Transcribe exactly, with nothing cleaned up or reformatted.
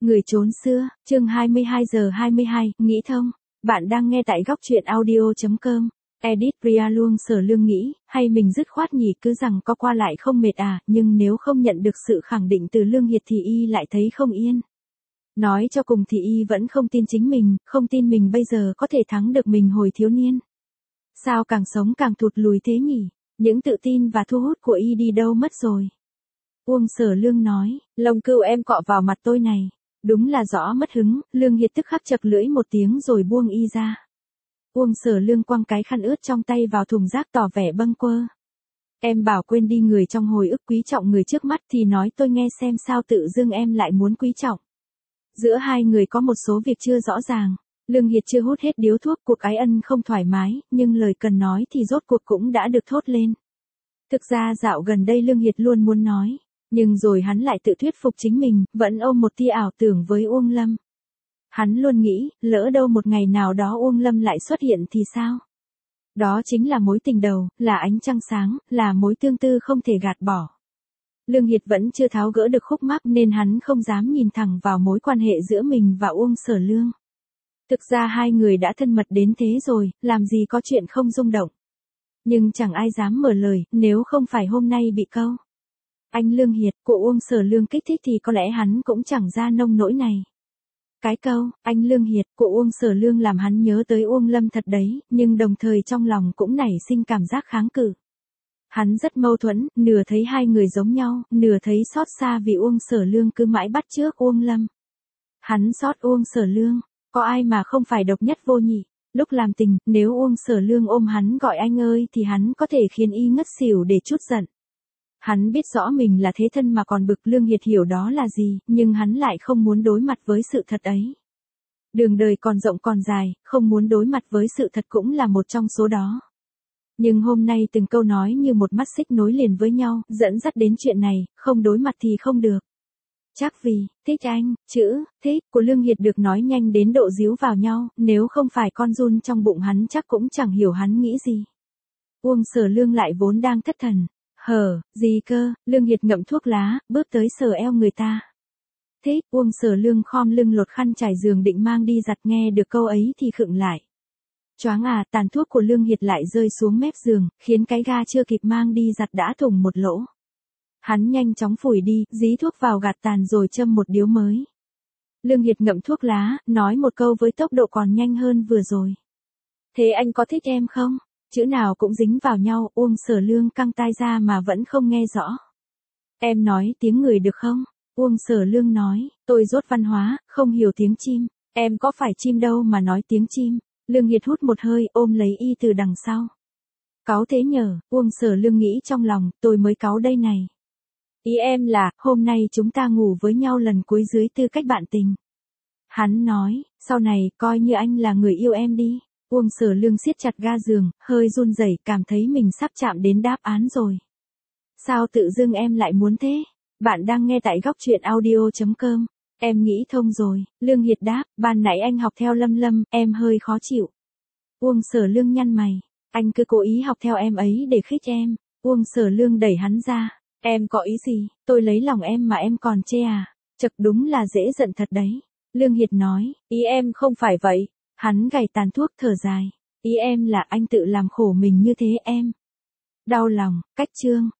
Người trốn xưa, chương hai mươi hai giờ hai mươi hai, nghĩ thông. Bạn đang nghe tại góc truyện audio.com. Edit Ria luôn Sở Lương nghĩ, hay mình dứt khoát nhỉ, cứ rằng có qua lại không mệt à, nhưng nếu không nhận được sự khẳng định từ Lương Hiệt thì y lại thấy không yên. Nói cho cùng thì y vẫn không tin chính mình, không tin mình bây giờ có thể thắng được mình hồi thiếu niên. Sao càng sống càng thụt lùi thế nhỉ? Những tự tin và thu hút của y đi đâu mất rồi? Uông Sở Lương nói, lông cừu em cọ vào mặt tôi này. Đúng là rõ mất hứng, Lương Hiệt tức khắc chật lưỡi một tiếng rồi buông y ra. Uông Sở Lương quăng cái khăn ướt trong tay vào thùng rác tỏ vẻ bâng quơ. Em bảo quên đi người trong hồi ức quý trọng người trước mắt thì nói tôi nghe xem sao tự dưng em lại muốn quý trọng. Giữa hai người có một số việc chưa rõ ràng. Lương Hiệt chưa hút hết điếu thuốc, cuộc ái ân không thoải mái, nhưng lời cần nói thì rốt cuộc cũng đã được thốt lên. Thực ra dạo gần đây Lương Hiệt luôn muốn nói. Nhưng rồi hắn lại tự thuyết phục chính mình, vẫn ôm một tia ảo tưởng với Uông Lâm. Hắn luôn nghĩ, lỡ đâu một ngày nào đó Uông Lâm lại xuất hiện thì sao? Đó chính là mối tình đầu, là ánh trăng sáng, là mối tương tư không thể gạt bỏ. Lương Hiệt vẫn chưa tháo gỡ được khúc mắc nên hắn không dám nhìn thẳng vào mối quan hệ giữa mình và Uông Sở Lương. Thực ra hai người đã thân mật đến thế rồi, làm gì có chuyện không rung động. Nhưng chẳng ai dám mở lời, nếu không phải hôm nay bị câu. Anh Lương Hiệt, của Uông Sở Lương kích thích thì có lẽ hắn cũng chẳng ra nông nỗi này. Cái câu, anh Lương Hiệt, của Uông Sở Lương làm hắn nhớ tới Uông Lâm thật đấy, nhưng đồng thời trong lòng cũng nảy sinh cảm giác kháng cự. Hắn rất mâu thuẫn, nửa thấy hai người giống nhau, nửa thấy xót xa vì Uông Sở Lương cứ mãi bắt chước Uông Lâm. Hắn xót Uông Sở Lương, có ai mà không phải độc nhất vô nhị. Lúc làm tình, nếu Uông Sở Lương ôm hắn gọi anh ơi thì hắn có thể khiến y ngất xỉu để trút giận. Hắn biết rõ mình là thế thân mà còn bực. Lương Hiệt hiểu đó là gì, nhưng hắn lại không muốn đối mặt với sự thật ấy. Đường đời còn rộng còn dài, không muốn đối mặt với sự thật cũng là một trong số đó. Nhưng hôm nay từng câu nói như một mắt xích nối liền với nhau, dẫn dắt đến chuyện này, không đối mặt thì không được. Chắc vì, thích anh, chữ, thích, của Lương Hiệt được nói nhanh đến độ díu vào nhau, nếu không phải con run trong bụng hắn chắc cũng chẳng hiểu hắn nghĩ gì. Uông Sở Lương lại vốn đang thất thần. Hờ, gì cơ? Lương Hiệt ngậm thuốc lá, bước tới sờ eo người ta. Thích, Uông Sở Lương khom lưng lột khăn trải giường định mang đi giặt, nghe được câu ấy thì khựng lại. Choáng à, tàn thuốc của Lương Hiệt lại rơi xuống mép giường, khiến cái ga chưa kịp mang đi giặt đã thủng một lỗ. Hắn nhanh chóng phủi đi, dí thuốc vào gạt tàn rồi châm một điếu mới. Lương Hiệt ngậm thuốc lá, nói một câu với tốc độ còn nhanh hơn vừa rồi. Thế anh có thích em không? Chữ nào cũng dính vào nhau, Uông Sở Lương căng tai ra mà vẫn không nghe rõ. Em nói tiếng người được không? Uông Sở Lương nói, tôi dốt văn hóa, không hiểu tiếng chim. Em có phải chim đâu mà nói tiếng chim. Lương Hiệt hút một hơi, ôm lấy y từ đằng sau. Cáu thế nhờ, Uông Sở Lương nghĩ trong lòng, tôi mới cáu đây này. Ý em là, hôm nay chúng ta ngủ với nhau lần cuối dưới tư cách bạn tình. Hắn nói, sau này, coi như anh là người yêu em đi. Uông Sở Lương siết chặt ga giường, hơi run rẩy, cảm thấy mình sắp chạm đến đáp án rồi. Sao tự dưng em lại muốn thế? Bạn đang nghe tại góc truyện audio.com. Em nghĩ thông rồi, Lương Hiệt đáp, ban nãy anh học theo Lâm Lâm, em hơi khó chịu. Uông Sở Lương nhăn mày, anh cứ cố ý học theo em ấy để khích em. Uông Sở Lương đẩy hắn ra, em có ý gì, tôi lấy lòng em mà em còn chê à? Chật, đúng là dễ giận thật đấy. Lương Hiệt nói, ý em không phải vậy. Hắn gảy tàn thuốc thở dài. Ý em là anh tự làm khổ mình như thế em. Đau lòng, cách chương,